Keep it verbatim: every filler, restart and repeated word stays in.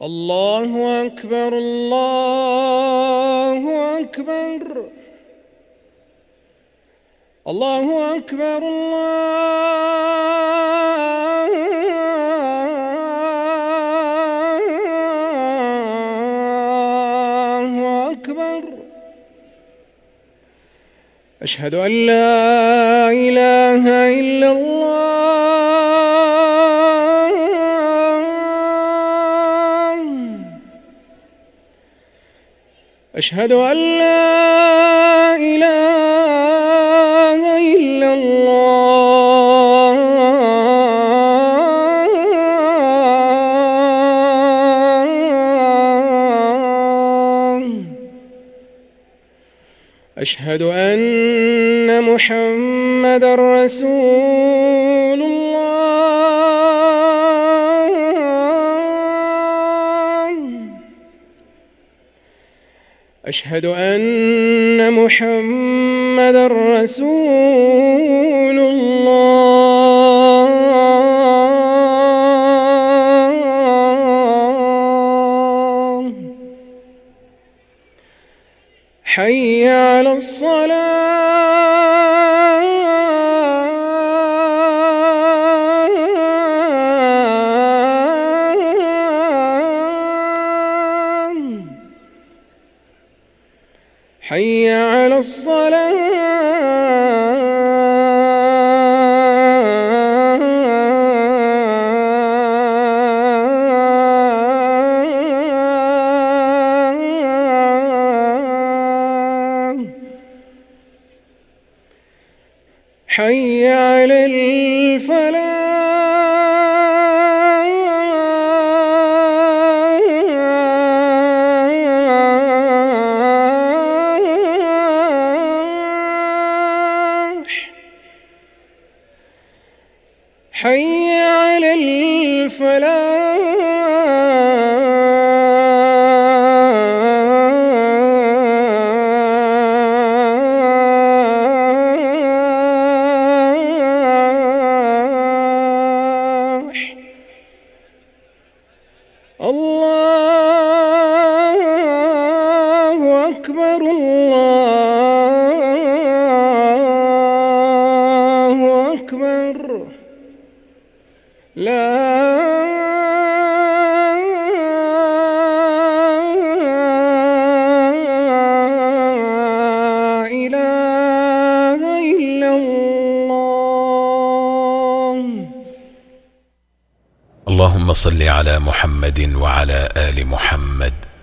الله أكبر الله أكبر الله أكبر الله أكبر. أشهد أن لا إله إلا الله. أشهد أن لا إله إلا الله. أشهد أن محمدًا رسول الله. أشهد أن محمدًا رسول الله. حي على الصلاة. حي على الصلاة. حي على الفلاح. حي على الفلاح. الله أكبر الله أكبر. لا إله إلا الله. اللهم صل على محمد وعلى آل محمد